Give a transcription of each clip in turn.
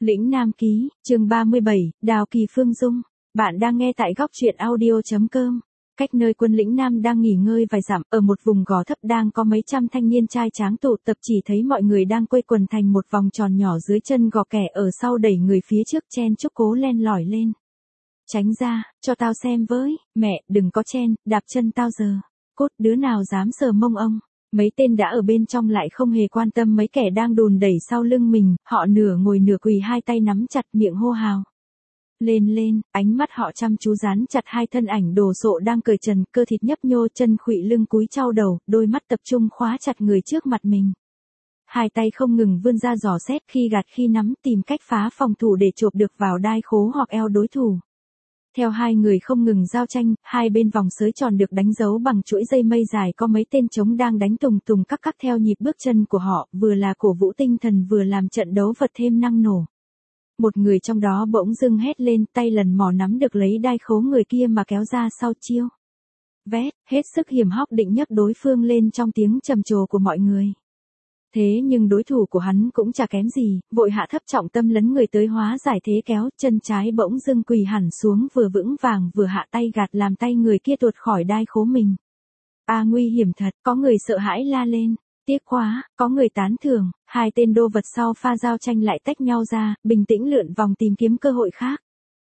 Lĩnh Nam Ký, chương 37, Đào Kỳ Phương Dung. Bạn đang nghe tại góc truyện audio.com. Cách nơi quân Lĩnh Nam đang nghỉ ngơi vài dặm, ở một vùng gò thấp đang có mấy trăm thanh niên trai tráng tụ tập, chỉ thấy mọi người đang quây quần thành một vòng tròn nhỏ dưới chân gò, kẻ ở sau đẩy người phía trước chen chúc cố len lỏi lên. Tránh ra, cho tao xem với, mẹ, đừng có chen, đạp chân tao giờ. Cốt, đứa nào dám sờ mông ông. Mấy tên đã ở bên trong lại không hề quan tâm mấy kẻ đang đùn đẩy sau lưng mình, họ nửa ngồi nửa quỳ, hai tay nắm chặt miệng hô hào. Lên lên, ánh mắt họ chăm chú dán chặt hai thân ảnh đồ sộ đang cởi trần, cơ thịt nhấp nhô, chân khuỵu lưng cúi chau đầu, đôi mắt tập trung khóa chặt người trước mặt mình. Hai tay không ngừng vươn ra dò xét, khi gạt khi nắm, tìm cách phá phòng thủ để chộp được vào đai khố hoặc eo đối thủ. Theo hai người không ngừng giao tranh, hai bên vòng sới tròn được đánh dấu bằng chuỗi dây mây dài, có mấy tên trống đang đánh tùng tùng các các theo nhịp bước chân của họ, vừa là cổ vũ tinh thần vừa làm trận đấu vật thêm năng nổ. Một người trong đó bỗng dưng hét lên, tay lần mò nắm được lấy đai khố người kia mà kéo ra sau chiêu. Vét, hết sức hiểm hóc định nhấc đối phương lên trong tiếng trầm trồ của mọi người. Thế nhưng đối thủ của hắn cũng chả kém gì, vội hạ thấp trọng tâm lấn người tới hóa giải thế kéo, chân trái bỗng dưng quỳ hẳn xuống, vừa vững vàng vừa hạ tay gạt làm tay người kia tuột khỏi đai khố mình. À, nguy hiểm thật, có người sợ hãi la lên. Tiếc quá, có người tán thưởng, hai tên đô vật sau pha giao tranh lại tách nhau ra, bình tĩnh lượn vòng tìm kiếm cơ hội khác.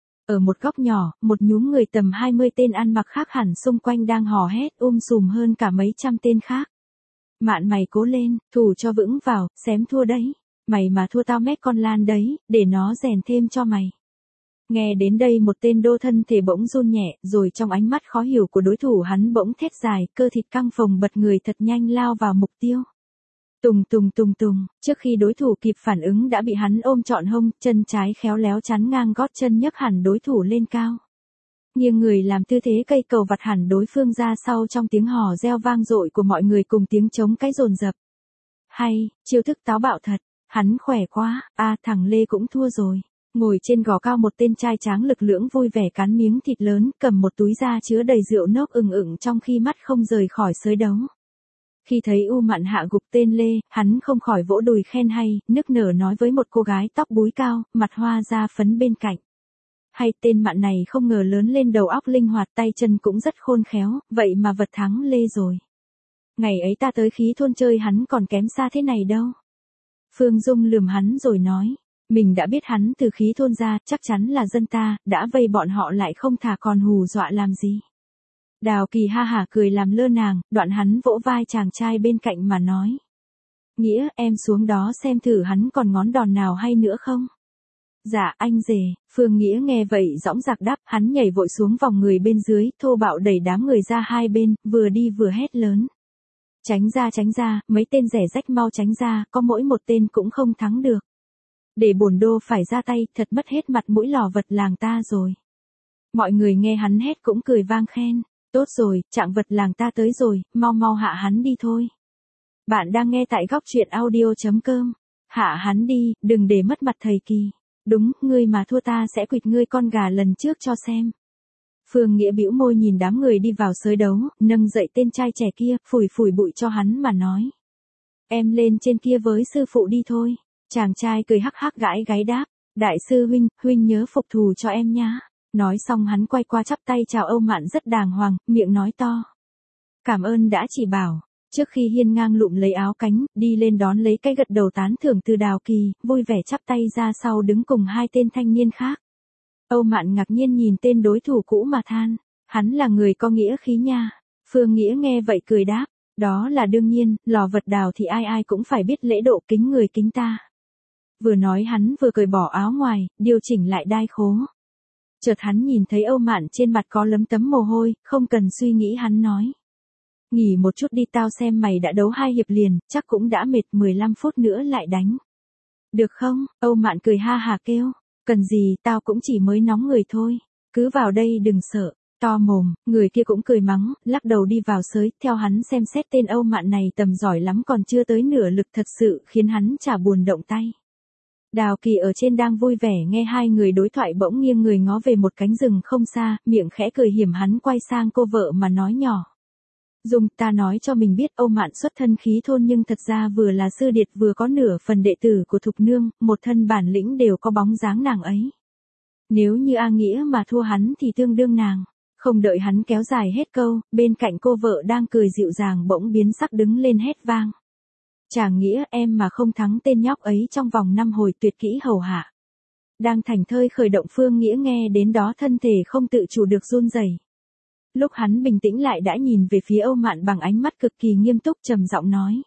Ở một góc nhỏ, một nhúm người tầm 20 tên ăn mặc khác hẳn xung quanh đang hò hét sùm hơn cả mấy trăm tên khác. Mạn mày cố lên, thủ cho vững vào, xém thua đấy. Mày mà thua tao mét con lan đấy, để nó rèn thêm cho mày. Nghe đến đây một tên đô thân thể bỗng run nhẹ, rồi trong ánh mắt khó hiểu của đối thủ hắn bỗng thét dài, cơ thịt căng phồng bật người thật nhanh lao vào mục tiêu. Tùng tùng tùng tùng, trước khi đối thủ kịp phản ứng đã bị hắn ôm trọn hông, chân trái khéo léo chắn ngang gót chân nhấc hẳn đối thủ lên cao. Nghiêng người làm tư thế cây cầu vặt hẳn đối phương ra sau trong tiếng hò reo vang dội của mọi người cùng tiếng trống cái dồn dập. Hay, chiêu thức táo bạo thật, hắn khỏe quá, thằng Lê cũng thua rồi. Ngồi trên gò cao một tên trai tráng lực lưỡng vui vẻ cắn miếng thịt lớn, cầm một túi da chứa đầy rượu nốc ửng trong khi mắt không rời khỏi sới đấu. Khi thấy U Mạn hạ gục tên Lê, hắn không khỏi vỗ đùi khen hay, nức nở nói với một cô gái tóc búi cao, mặt hoa da phấn bên cạnh. Hay, tên Mạn này không ngờ lớn lên đầu óc linh hoạt, tay chân cũng rất khôn khéo, vậy mà vật thắng Lê rồi. Ngày ấy ta tới khí thôn chơi hắn còn kém xa thế này đâu. Phương Dung lườm hắn rồi nói, mình đã biết hắn từ khí thôn ra, chắc chắn là dân ta, đã vây bọn họ lại không thả còn hù dọa làm gì. Đào Kỳ ha hả cười làm lơ nàng, đoạn hắn vỗ vai chàng trai bên cạnh mà nói. Nghĩa, em xuống đó xem thử hắn còn ngón đòn nào hay nữa không? Dạ anh rể. Phương Nghĩa nghe vậy dõng dạc đáp, hắn nhảy vội xuống vòng người bên dưới, thô bạo đẩy đám người ra hai bên, vừa đi vừa hét lớn. Tránh ra, mấy tên rẻ rách mau tránh ra, có mỗi một tên cũng không thắng được. Để bổn đô phải ra tay, thật mất hết mặt mũi lò vật làng ta rồi. Mọi người nghe hắn hét cũng cười vang khen. Tốt rồi, trạng vật làng ta tới rồi, mau hạ hắn đi thôi. Bạn đang nghe tại góc truyện audio.com. Hạ hắn đi, đừng để mất mặt thầy Kỳ. Đúng, ngươi mà thua ta sẽ quỵt ngươi con gà lần trước cho xem. Phương Nghĩa bĩu môi nhìn đám người đi vào sới đấu, nâng dậy tên trai trẻ kia, phủi bụi cho hắn mà nói. Em lên trên kia với sư phụ đi thôi. Chàng trai cười hắc hắc gãi gáy đáp. Đại sư huynh nhớ phục thù cho em nhá. Nói xong hắn quay qua chắp tay chào Âu Mạn rất đàng hoàng, miệng nói to. Cảm ơn đã chỉ bảo. Trước khi hiên ngang lụm lấy áo cánh, đi lên đón lấy cái gật đầu tán thưởng từ Đào Kỳ, vui vẻ chắp tay ra sau đứng cùng hai tên thanh niên khác. Âu Mạn ngạc nhiên nhìn tên đối thủ cũ mà than. Hắn là người có nghĩa khí nha. Phương Nghĩa nghe vậy cười đáp. Đó là đương nhiên, lò vật Đào thì ai cũng phải biết lễ độ kính người kính ta. Vừa nói hắn vừa cởi bỏ áo ngoài, điều chỉnh lại đai khố. Chợt hắn nhìn thấy Âu Mạn trên mặt có lấm tấm mồ hôi, không cần suy nghĩ hắn nói. Nghỉ một chút đi, tao xem mày đã đấu 2 hiệp liền, chắc cũng đã mệt, 15 phút nữa lại đánh. Được không? Âu Mạn cười ha hà kêu. Cần gì, tao cũng chỉ mới nóng người thôi. Cứ vào đây đừng sợ. To mồm, người kia cũng cười mắng, lắc đầu đi vào sới, theo hắn xem xét tên Âu Mạn này tầm giỏi lắm còn chưa tới nửa lực, thật sự khiến hắn chả buồn động tay. Đào Kỳ ở trên đang vui vẻ nghe hai người đối thoại bỗng nghiêng người ngó về một cánh rừng không xa, miệng khẽ cười hiểm hắn quay sang cô vợ mà nói nhỏ. Dung, ta nói cho mình biết Âu Mạn xuất thân khí thôn nhưng thật ra vừa là sư điệt vừa có nửa phần đệ tử của Thục Nương, một thân bản lĩnh đều có bóng dáng nàng ấy. Nếu như A Nghĩa mà thua hắn thì tương đương nàng. Không đợi hắn kéo dài hết câu, bên cạnh cô vợ đang cười dịu dàng bỗng biến sắc đứng lên hét vang. Chàng Nghĩa, em mà không thắng tên nhóc ấy trong vòng 5 hồi tuyệt kỹ hầu hạ. Đang thành thơi khởi động Phương Nghĩa nghe đến đó thân thể không tự chủ được run rẩy. Lúc hắn bình tĩnh lại đã nhìn về phía Âu Mạn bằng ánh mắt cực kỳ nghiêm túc trầm giọng nói.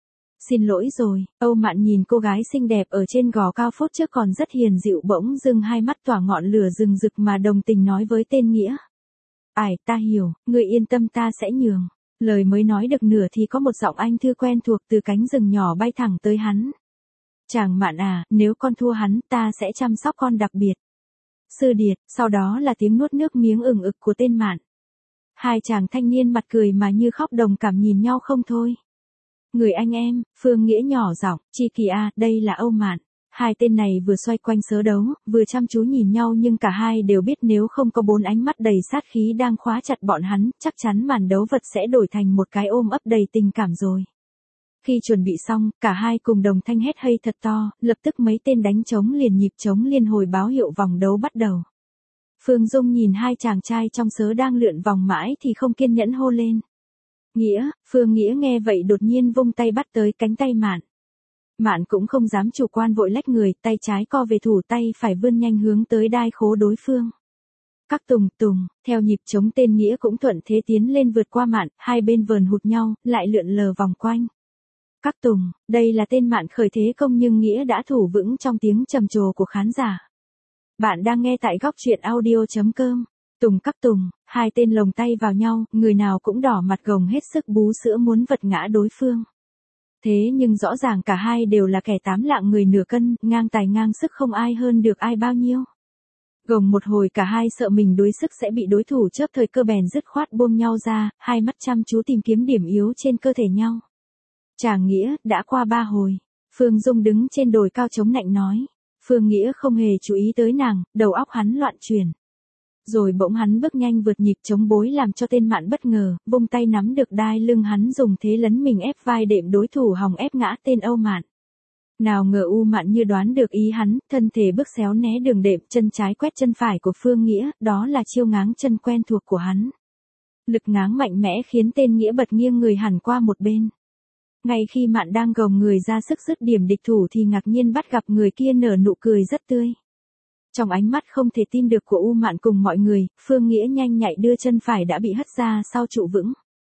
Xin lỗi rồi, Âu Mạn nhìn cô gái xinh đẹp ở trên gò cao phốt trước còn rất hiền dịu bỗng dưng hai mắt tỏa ngọn lửa rừng rực mà đồng tình nói với tên Nghĩa. Ải, ta hiểu, người yên tâm ta sẽ nhường. Lời mới nói được nửa thì có một giọng anh thư quen thuộc từ cánh rừng nhỏ bay thẳng tới hắn. Chàng Mạn à, nếu con thua hắn ta sẽ chăm sóc con đặc biệt. Sư điệt, sau đó là tiếng nuốt nước miếng ửng ực của tên Mạn. Hai chàng thanh niên mặt cười mà như khóc đồng cảm nhìn nhau không thôi. Người anh em, Phương Nghĩa nhỏ giọng, Chi Kỳ à, đây là Âu Mạn. Hai tên này vừa xoay quanh sớ đấu, vừa chăm chú nhìn nhau nhưng cả hai đều biết nếu không có bốn ánh mắt đầy sát khí đang khóa chặt bọn hắn, chắc chắn màn đấu vật sẽ đổi thành một cái ôm ấp đầy tình cảm rồi. Khi chuẩn bị xong, cả hai cùng đồng thanh hét hay thật to, lập tức mấy tên đánh trống liền nhịp trống liên hồi báo hiệu vòng đấu bắt đầu. Phương Dung nhìn hai chàng trai trong sớ đang lượn vòng mãi thì không kiên nhẫn hô lên. Nghĩa, Phương Nghĩa nghe vậy đột nhiên vung tay bắt tới cánh tay Mạn. Mạn cũng không dám chủ quan vội lách người, tay trái co về thủ tay phải vươn nhanh hướng tới đai khố đối phương. Các tùng tùng, theo nhịp trống tên Nghĩa cũng thuận thế tiến lên vượt qua Mạn, hai bên vờn hụt nhau, lại lượn lờ vòng quanh. Các tùng, đây là tên Mạn khởi thế công nhưng Nghĩa đã thủ vững trong tiếng trầm trồ của khán giả. Bạn đang nghe tại góc truyện audio.com. Tùng các tùng, hai tên lồng tay vào nhau, người nào cũng đỏ mặt gồng hết sức bú sữa muốn vật ngã đối phương. Thế nhưng rõ ràng cả hai đều là kẻ tám lạng người nửa cân, ngang tài ngang sức không ai hơn được ai bao nhiêu. Gồng một hồi cả hai sợ mình đuối sức sẽ bị đối thủ chớp thời cơ bèn dứt khoát buông nhau ra, hai mắt chăm chú tìm kiếm điểm yếu trên cơ thể nhau. Chàng Nghĩa, đã qua 3 hồi. Phương Dung đứng trên đồi cao chống nạnh nói. Phương Nghĩa không hề chú ý tới nàng, đầu óc hắn loạn chuyển. Rồi bỗng hắn bước nhanh vượt nhịp chống bối làm cho tên Mạn bất ngờ, vung tay nắm được đai lưng hắn dùng thế lấn mình ép vai đệm đối thủ hòng ép ngã tên Âu Mạn. Nào ngờ U Mạn như đoán được ý hắn, thân thể bước xéo né đường đệm, chân trái quét chân phải của Phương Nghĩa, đó là chiêu ngáng chân quen thuộc của hắn. Lực ngáng mạnh mẽ khiến tên Nghĩa bật nghiêng người hẳn qua một bên. Ngay khi Mạn đang gồng người ra sức dứt điểm địch thủ thì ngạc nhiên bắt gặp người kia nở nụ cười rất tươi. Trong ánh mắt không thể tin được của U Mạn cùng mọi người, Phương Nghĩa nhanh nhạy đưa chân phải đã bị hất ra sau trụ vững.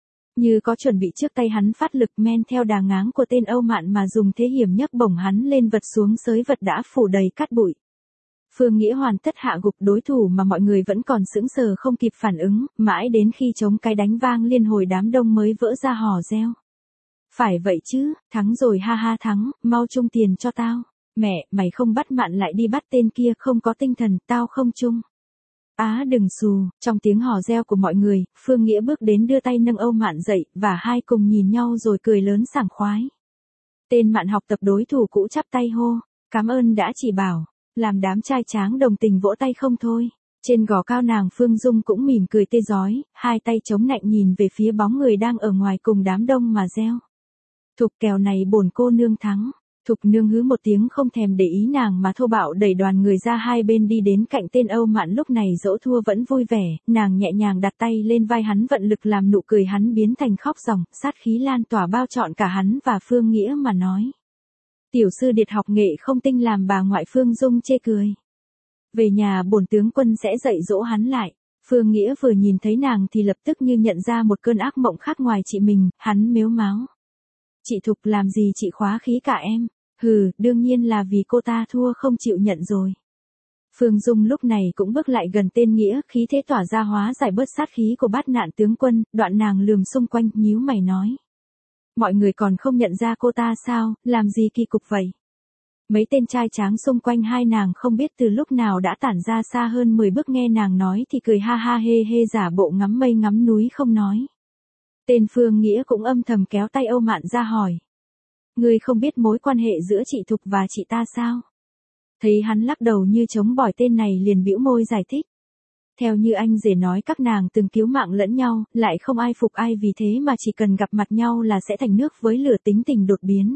Như có chuẩn bị trước tay hắn phát lực men theo đà ngáng của tên Âu Mạn mà dùng thế hiểm nhấc bổng hắn lên vật xuống xới vật đã phủ đầy cát bụi. Phương Nghĩa hoàn tất hạ gục đối thủ mà mọi người vẫn còn sững sờ không kịp phản ứng, mãi đến khi trống cái đánh vang liên hồi đám đông mới vỡ ra hò reo. Phải vậy chứ, thắng rồi ha ha thắng, mau chung tiền cho tao. Mẹ, mày không bắt Mạn lại đi bắt tên kia không có tinh thần, tao không chung. Á đừng xù, trong tiếng hò reo của mọi người, Phương Nghĩa bước đến đưa tay nâng Âu Mạn dậy, và hai cùng nhìn nhau rồi cười lớn sảng khoái. Tên Mạn học tập đối thủ cũ chắp tay hô, cảm ơn đã chỉ bảo, làm đám trai tráng đồng tình vỗ tay không thôi. Trên gò cao nàng Phương Dung cũng mỉm cười tê rói, hai tay chống nạnh nhìn về phía bóng người đang ở ngoài cùng đám đông mà reo. Thục kèo này bổn cô nương thắng. Thục nương hứ một tiếng không thèm để ý nàng mà thô bạo đẩy đoàn người ra hai bên đi đến cạnh tên Âu Mạn lúc này dẫu thua vẫn vui vẻ, nàng nhẹ nhàng đặt tay lên vai hắn vận lực làm nụ cười hắn biến thành khóc ròng, sát khí lan tỏa bao trọn cả hắn và Phương Nghĩa mà nói. Tiểu sư điệt học nghệ không tinh làm bà ngoại Phương Dung chê cười. Về nhà bổn tướng quân sẽ dạy dỗ hắn lại. Phương Nghĩa vừa nhìn thấy nàng thì lập tức như nhận ra một cơn ác mộng khác ngoài chị mình, hắn mếu máo. Chị Thục làm gì chị khóa khí cả em? Hừ, đương nhiên là vì cô ta thua không chịu nhận rồi. Phương Dung lúc này cũng bước lại gần tên Nghĩa, khí thế tỏa ra hóa giải bớt sát khí của bát nạn tướng quân, đoạn nàng lườm xung quanh, nhíu mày nói. Mọi người còn không nhận ra cô ta sao, làm gì kỳ cục vậy? Mấy tên trai tráng xung quanh hai nàng không biết từ lúc nào đã tản ra xa hơn 10 bước nghe nàng nói thì cười ha ha hê hê giả bộ ngắm mây ngắm núi không nói. Tên Phương Nghĩa cũng âm thầm kéo tay Âu Mạn ra hỏi. Ngươi không biết mối quan hệ giữa chị Thục và chị ta sao? Thấy hắn lắc đầu như chống bỏi tên này liền bĩu môi giải thích. Theo như anh rể nói các nàng từng cứu mạng lẫn nhau, lại không ai phục ai vì thế mà chỉ cần gặp mặt nhau là sẽ thành nước với lửa tính tình đột biến.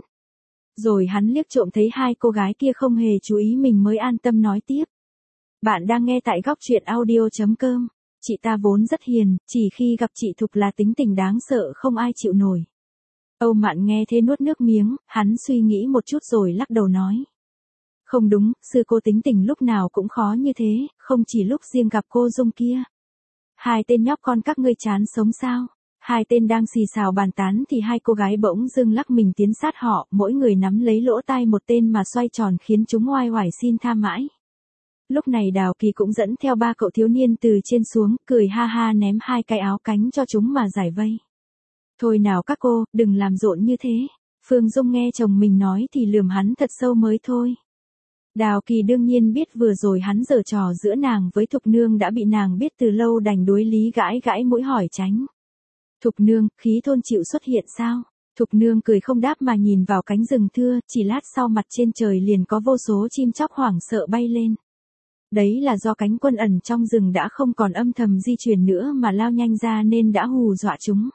Rồi hắn liếc trộm thấy hai cô gái kia không hề chú ý mình mới an tâm nói tiếp. Bạn đang nghe tại góc truyện audio.com. Chị ta vốn rất hiền, chỉ khi gặp chị Thục là tính tình đáng sợ không ai chịu nổi. Âu Mạn nghe thế nuốt nước miếng, hắn suy nghĩ một chút rồi lắc đầu nói. Không đúng, sư cô tính tình lúc nào cũng khó như thế, không chỉ lúc riêng gặp cô Dung kia. Hai tên nhóc con các ngươi chán sống sao? Hai tên đang xì xào bàn tán thì hai cô gái bỗng dưng lắc mình tiến sát họ, mỗi người nắm lấy lỗ tai một tên mà xoay tròn khiến chúng oai oải xin tha mãi. Lúc này Đào Kỳ cũng dẫn theo ba cậu thiếu niên từ trên xuống, cười ha ha ném hai cái áo cánh cho chúng mà giải vây. Thôi nào các cô, đừng làm rộn như thế. Phương Dung nghe chồng mình nói thì lườm hắn thật sâu mới thôi. Đào Kỳ đương nhiên biết vừa rồi hắn giở trò giữa nàng với Thục Nương đã bị nàng biết từ lâu, đành đối lý gãi gãi mũi hỏi tránh. Thục Nương, khí thôn chịu xuất hiện sao? Thục Nương cười không đáp mà nhìn vào cánh rừng thưa, chỉ lát sau mặt trên trời liền có vô số chim chóc hoảng sợ bay lên. Đấy là do cánh quân ẩn trong rừng đã không còn âm thầm di chuyển nữa mà lao nhanh ra nên đã hù dọa chúng.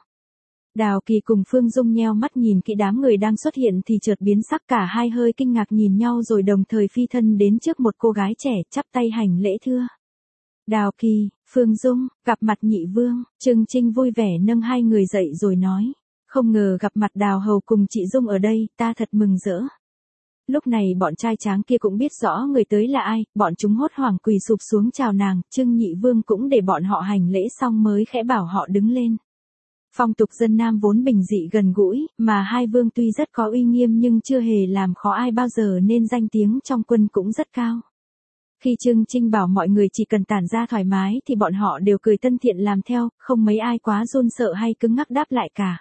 Đào Kỳ cùng Phương Dung nheo mắt nhìn kỹ đám người đang xuất hiện thì chợt biến sắc, cả hai hơi kinh ngạc nhìn nhau rồi đồng thời phi thân đến trước một cô gái trẻ, chắp tay hành lễ thưa. Đào Kỳ, Phương Dung, gặp mặt nhị vương. Trừng Trinh vui vẻ nâng hai người dậy rồi nói. Không ngờ gặp mặt Đào hầu cùng chị Dung ở đây, ta thật mừng rỡ. Lúc này bọn trai tráng kia cũng biết rõ người tới là ai, bọn chúng hốt hoảng quỳ sụp xuống chào nàng, Trương nhị vương cũng để bọn họ hành lễ xong mới khẽ bảo họ đứng lên. Phong tục dân Nam vốn bình dị gần gũi, mà hai vương tuy rất có uy nghiêm nhưng chưa hề làm khó ai bao giờ nên danh tiếng trong quân cũng rất cao. Khi Trương Trinh bảo mọi người chỉ cần tản ra thoải mái thì bọn họ đều cười thân thiện làm theo, không mấy ai quá run sợ hay cứng ngắc đáp lại cả.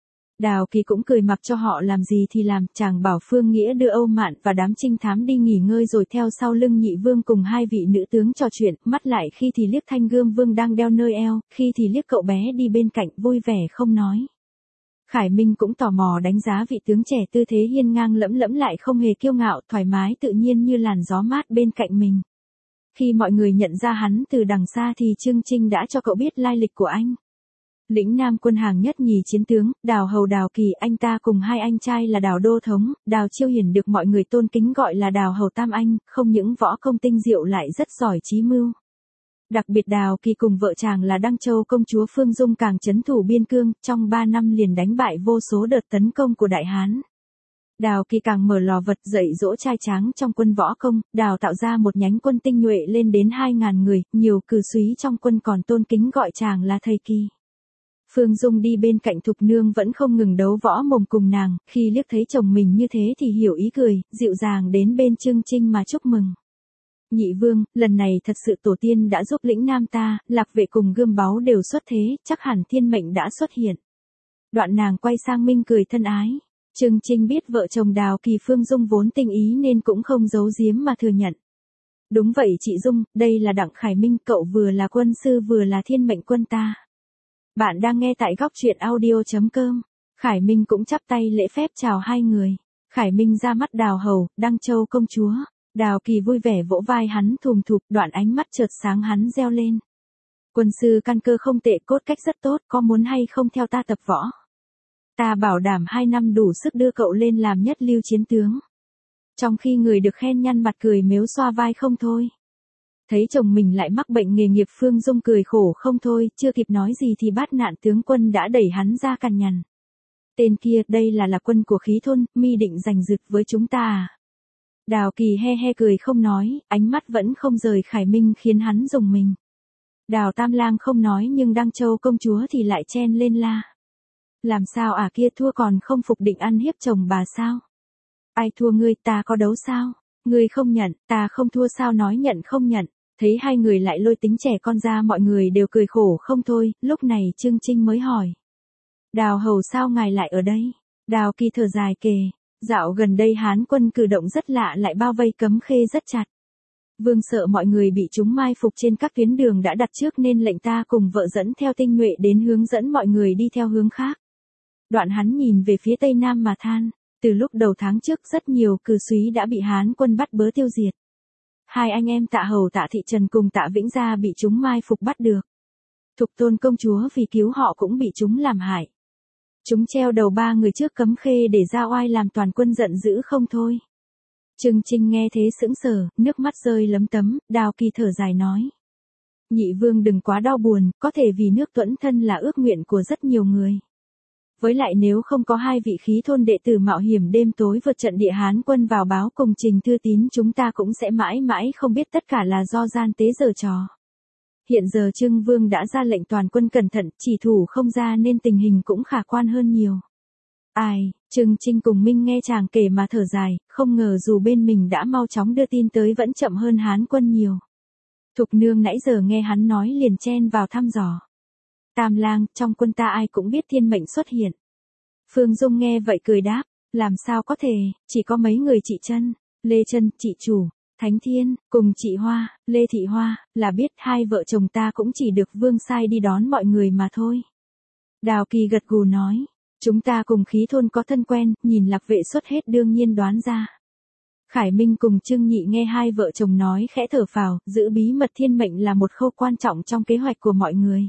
Đào Kỳ cũng cười mặc cho họ làm gì thì làm, chàng bảo Phương Nghĩa đưa Âu Mạn và đám trinh thám đi nghỉ ngơi rồi theo sau lưng nhị vương cùng hai vị nữ tướng trò chuyện, mắt lại khi thì liếc Thanh Gươm Vương đang đeo nơi eo, khi thì liếc cậu bé đi bên cạnh vui vẻ không nói. Khải Minh cũng tò mò đánh giá vị tướng trẻ tư thế hiên ngang lẫm lẫm lại không hề kiêu ngạo, thoải mái tự nhiên như làn gió mát bên cạnh mình. Khi mọi người nhận ra hắn từ đằng xa thì Trương Trinh đã cho cậu biết lai lịch của anh. Lĩnh Nam quân hàng nhất nhì chiến tướng, Đào hầu Đào Kỳ, anh ta cùng hai anh trai là Đào Đô Thống, Đào Chiêu Hiển được mọi người tôn kính gọi là Đào hầu Tam Anh, không những võ công tinh diệu lại rất giỏi trí mưu. Đặc biệt Đào Kỳ cùng vợ chàng là Đăng Châu công chúa Phương Dung càng trấn thủ biên cương, trong 3 năm liền đánh bại vô số đợt tấn công của Đại Hán. Đào Kỳ càng mở lò vật dạy dỗ trai tráng trong quân võ công, Đào tạo ra một nhánh quân tinh nhuệ lên đến 2.000 người, nhiều cử súy trong quân còn tôn kính gọi chàng là thầy Kỳ. Phương Dung đi bên cạnh Thục Nương vẫn không ngừng đấu võ mồm cùng nàng, khi liếc thấy chồng mình như thế thì hiểu ý cười, dịu dàng đến bên Trương Trinh mà chúc mừng. Nhị vương, lần này thật sự tổ tiên đã giúp lĩnh Nam ta, Lạc Vệ cùng Gươm Báu đều xuất thế, chắc hẳn thiên mệnh đã xuất hiện. Đoạn nàng quay sang Minh cười thân ái. Trương Trinh biết vợ chồng Đào Kỳ Phương Dung vốn tình ý nên cũng không giấu giếm mà thừa nhận. Đúng vậy chị Dung, đây là Đặng Khải Minh, cậu vừa là quân sư vừa là thiên mệnh quân ta. Bạn đang nghe tại góc truyện audio.com. Khải Minh cũng chắp tay lễ phép chào hai người. Khải Minh ra mắt Đào hầu, Đăng Châu công chúa. Đào Kỳ vui vẻ vỗ vai hắn thùm thụp, đoạn ánh mắt chợt sáng hắn reo lên. Quân sư căn cơ không tệ, cốt cách rất tốt, có muốn hay không theo ta tập võ? Ta bảo đảm 2 năm đủ sức đưa cậu lên làm nhất lưu chiến tướng. Trong khi người được khen nhăn mặt cười mếu xoa vai không thôi. Thấy chồng mình lại mắc bệnh nghề nghiệp, Phương Dung cười khổ không thôi, chưa kịp nói gì thì Bát Nạn tướng quân đã đẩy hắn ra cằn nhằn. Tên kia, đây là quân của khí thôn, mi định giành giật với chúng ta à? Đào Kỳ he he cười không nói, ánh mắt vẫn không rời Khải Minh khiến hắn rùng mình. Đào Tam Lang không nói nhưng Đăng Châu công chúa thì lại chen lên la. Làm sao à, kia thua còn không phục định ăn hiếp chồng bà sao? Ai thua ngươi, ta có đấu sao? Ngươi không nhận, ta không thua sao nói nhận không nhận. Thấy hai người lại lôi tính trẻ con ra, mọi người đều cười khổ không thôi, lúc này Trương Trinh mới hỏi. Đào hầu sao ngài lại ở đây? Đào Kỳ thở dài kể, dạo gần đây Hán quân cử động rất lạ, lại bao vây Cấm Khê rất chặt. Vương sợ mọi người bị chúng mai phục trên các tuyến đường đã đặt trước nên lệnh ta cùng vợ dẫn theo tinh nhuệ đến hướng dẫn mọi người đi theo hướng khác. Đoạn hắn nhìn về phía tây nam mà than, từ lúc đầu tháng trước rất nhiều cử súy đã bị Hán quân bắt bớ tiêu diệt. Hai anh em Tạ Hầu Tạ Thị Trần cùng Tạ Vĩnh Gia bị chúng mai phục bắt được. Thục Tôn công chúa vì cứu họ cũng bị chúng làm hại. Chúng treo đầu ba người trước cấm khê để ra oai làm toàn quân giận dữ không thôi. Trừng Trinh nghe thế sững sờ, nước mắt rơi lấm tấm, Đào Kỳ thở dài nói. Nhị vương đừng quá đau buồn, có thể vì nước Tuẫn thân là ước nguyện của rất nhiều người. Với lại nếu không có hai vị khí thôn đệ tử mạo hiểm đêm tối vượt trận địa Hán quân vào báo cùng Trình Thư Tín, chúng ta cũng sẽ mãi mãi không biết tất cả là do gian tế giở trò. Hiện giờ Trưng Vương đã ra lệnh toàn quân cẩn thận, chỉ thủ không ra nên tình hình cũng khả quan hơn nhiều. Ai, Trừng Trinh cùng Minh nghe chàng kể mà thở dài, không ngờ dù bên mình đã mau chóng đưa tin tới vẫn chậm hơn Hán quân nhiều. Thục nương nãy giờ nghe hắn nói liền chen vào thăm dò. Tam lang, trong quân ta ai cũng biết thiên mệnh xuất hiện. Phương Dung nghe vậy cười đáp, làm sao có thể, chỉ có mấy người chị Chân, Lê Chân, chị Chủ, Thánh Thiên, cùng chị Hoa, Lê Thị Hoa, là biết hai vợ chồng ta cũng chỉ được vương sai đi đón mọi người mà thôi. Đào Kỳ gật gù nói, chúng ta cùng khí thôn có thân quen, nhìn Lạc Vệ xuất hết đương nhiên đoán ra. Khải Minh cùng Trương Nhị nghe hai vợ chồng nói khẽ thở phào, giữ bí mật thiên mệnh là một khâu quan trọng trong kế hoạch của mọi người.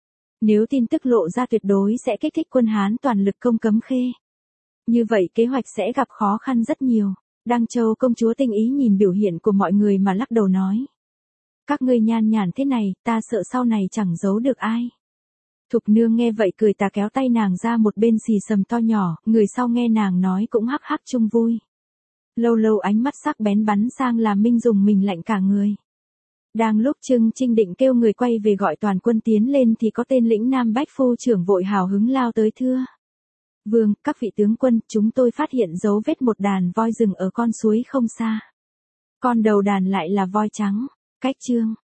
Nếu tin tức lộ ra tuyệt đối sẽ kích thích quân Hán toàn lực công cấm khê. Như vậy kế hoạch sẽ gặp khó khăn rất nhiều. Đăng Châu công chúa tinh ý nhìn biểu hiện của mọi người mà lắc đầu nói. Các ngươi nhan nhản thế này, ta sợ sau này chẳng giấu được ai. Thục nương nghe vậy cười ta kéo tay nàng ra một bên xì sầm to nhỏ, người sau nghe nàng nói cũng hắc hắc chung vui. Lâu lâu ánh mắt sắc bén bắn sang làm Minh dùng mình lạnh cả người. Đang lúc Trưng Trinh định kêu người quay về gọi toàn quân tiến lên thì có tên lĩnh Nam Bách Phu trưởng vội hào hứng lao tới thưa. Vương, các vị tướng quân, chúng tôi phát hiện dấu vết một đàn voi rừng ở con suối không xa. Con đầu đàn lại là voi trắng. Cách chương